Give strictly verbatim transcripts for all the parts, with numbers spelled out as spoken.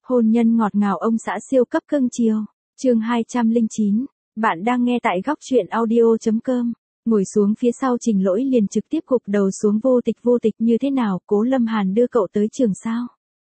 Hôn nhân ngọt ngào ông xã siêu cấp cưng chiều. Chương hai trăm lẻ chín. Bạn đang nghe tại góc truyện audio chấm com. Ngồi xuống phía sau Trình Lỗi liền trực tiếp gục đầu xuống. Vô Tịch, Vô Tịch như thế nào, Cố Lâm Hàn đưa cậu tới trường sao?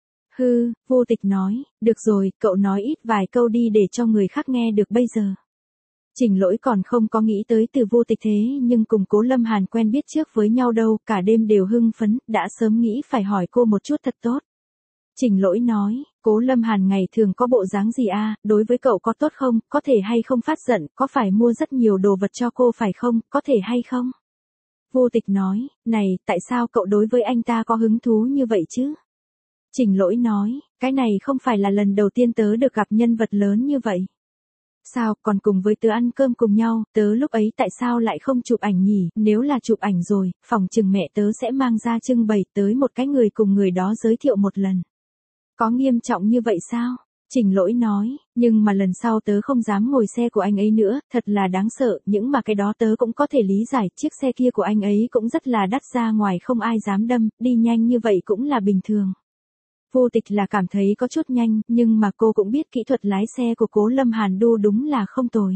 Hư, Vô Tịch nói, được rồi, cậu nói ít vài câu đi để cho người khác nghe được bây giờ. Trình Lỗi còn không có nghĩ tới từ Vô Tịch thế nhưng cùng Cố Lâm Hàn quen biết trước với nhau đâu, cả đêm đều hưng phấn, đã sớm nghĩ phải hỏi cô một chút thật tốt. Trình Lỗi nói, Cố Lâm Hàn ngày thường có bộ dáng gì a, đối với cậu có tốt không, có thể hay không phát giận, có phải mua rất nhiều đồ vật cho cô phải không, có thể hay không? Vô Tịch nói, này, tại sao cậu đối với anh ta có hứng thú như vậy chứ? Trình Lỗi nói, cái này không phải là lần đầu tiên tớ được gặp nhân vật lớn như vậy. Sao, còn cùng với tớ ăn cơm cùng nhau, tớ lúc ấy tại sao lại không chụp ảnh nhỉ, nếu là chụp ảnh rồi, phòng chừng mẹ tớ sẽ mang ra trưng bày tới một cái người cùng người đó giới thiệu một lần. Có nghiêm trọng như vậy sao? Trình Lỗi nói, nhưng mà lần sau tớ không dám ngồi xe của anh ấy nữa, thật là đáng sợ, những mà cái đó tớ cũng có thể lý giải, chiếc xe kia của anh ấy cũng rất là đắt, ra ngoài không ai dám đâm, đi nhanh như vậy cũng là bình thường. Vô Tịch là cảm thấy có chút nhanh, nhưng mà cô cũng biết kỹ thuật lái xe của Cố Lâm Hàn đu đúng là không tồi.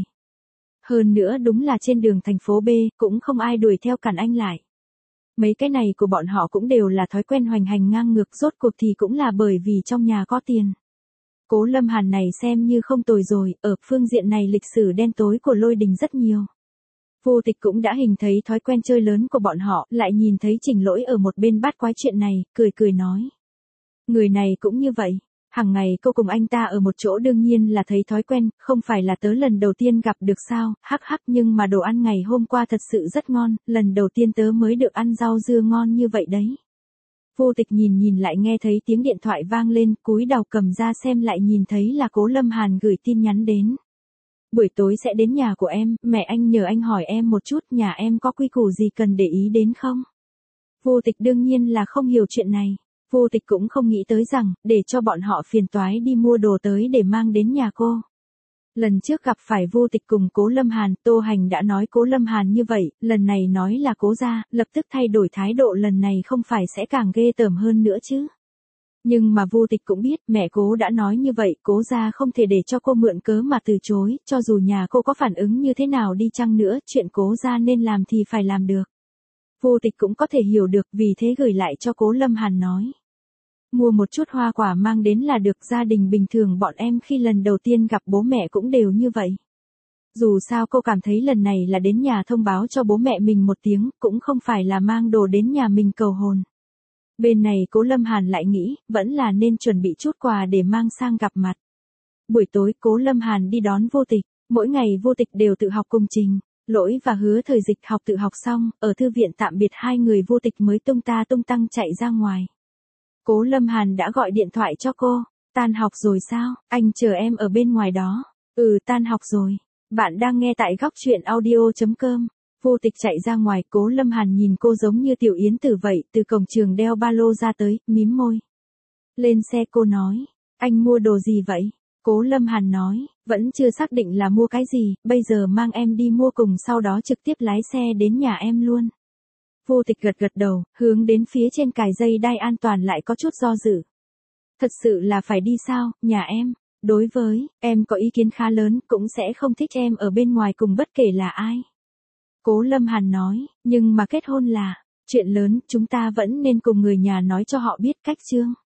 Hơn nữa đúng là trên đường thành phố B, cũng không ai đuổi theo cản anh lại. Mấy cái này của bọn họ cũng đều là thói quen hoành hành ngang ngược, rốt cuộc thì cũng là bởi vì trong nhà có tiền. Cố Lâm Hàn này xem như không tồi rồi, ở phương diện này lịch sử đen tối của Lôi Đình rất nhiều. Vô Tịch cũng đã hình thấy thói quen chơi lớn của bọn họ, lại nhìn thấy Trình Lỗi ở một bên bát quái chuyện này, cười cười nói. Người này cũng như vậy, hàng ngày cô cùng anh ta ở một chỗ đương nhiên là thấy thói quen, không phải là tớ lần đầu tiên gặp được sao, hắc hắc, nhưng mà đồ ăn ngày hôm qua thật sự rất ngon, lần đầu tiên tớ mới được ăn rau dưa ngon như vậy đấy. Vô Tịch nhìn nhìn lại nghe thấy tiếng điện thoại vang lên, cúi đầu cầm ra xem lại nhìn thấy là Cố Lâm Hàn gửi tin nhắn đến. Buổi tối sẽ đến nhà của em, mẹ anh nhờ anh hỏi em một chút, nhà em có quy củ gì cần để ý đến không? Vô Tịch đương nhiên là không hiểu chuyện này. Vô Tịch cũng không nghĩ tới rằng, để cho bọn họ phiền toái đi mua đồ tới để mang đến nhà cô. Lần trước gặp phải Vô Tịch cùng Cố Lâm Hàn, Tô Hành đã nói Cố Lâm Hàn như vậy, lần này nói là Cố gia, lập tức thay đổi thái độ, lần này không phải sẽ càng ghê tởm hơn nữa chứ. Nhưng mà Vô Tịch cũng biết, mẹ Cố đã nói như vậy, Cố gia không thể để cho cô mượn cớ mà từ chối, cho dù nhà cô có phản ứng như thế nào đi chăng nữa, chuyện Cố gia nên làm thì phải làm được. Vô Tịch cũng có thể hiểu được, vì thế gửi lại cho Cố Lâm Hàn nói. Mua một chút hoa quả mang đến là được, gia đình bình thường bọn em khi lần đầu tiên gặp bố mẹ cũng đều như vậy. Dù sao cô cảm thấy lần này là đến nhà thông báo cho bố mẹ mình một tiếng, cũng không phải là mang đồ đến nhà mình cầu hồn. Bên này Cố Lâm Hàn lại nghĩ, vẫn là nên chuẩn bị chút quà để mang sang gặp mặt. Buổi tối Cố Lâm Hàn đi đón Vô Tịch, mỗi ngày Vô Tịch đều tự học cùng Trình Lỗi và Hứa Thời Dịch học tự học xong, ở thư viện tạm biệt hai người, Vô Tịch mới tung ta tung tăng chạy ra ngoài. Cố Lâm Hàn đã gọi điện thoại cho cô, tan học rồi sao, anh chờ em ở bên ngoài đó. Ừ, tan học rồi. Bạn đang nghe tại góc truyện audio chấm com. Vô Tịch chạy ra ngoài, Cố Lâm Hàn nhìn cô giống như tiểu yến tử vậy, từ cổng trường đeo ba lô ra tới, mím môi. Lên xe cô nói, anh mua đồ gì vậy? Cố Lâm Hàn nói, vẫn chưa xác định là mua cái gì, bây giờ mang em đi mua cùng, sau đó trực tiếp lái xe đến nhà em luôn. Vô Tịch gật gật đầu, hướng đến phía trên cài dây đai an toàn lại có chút do dự. Thật sự là phải đi sao, nhà em? Đối với, em có ý kiến khá lớn, cũng sẽ không thích em ở bên ngoài cùng bất kể là ai. Cố Lâm Hàn nói, nhưng mà kết hôn là chuyện lớn, chúng ta vẫn nên cùng người nhà nói cho họ biết cách chương.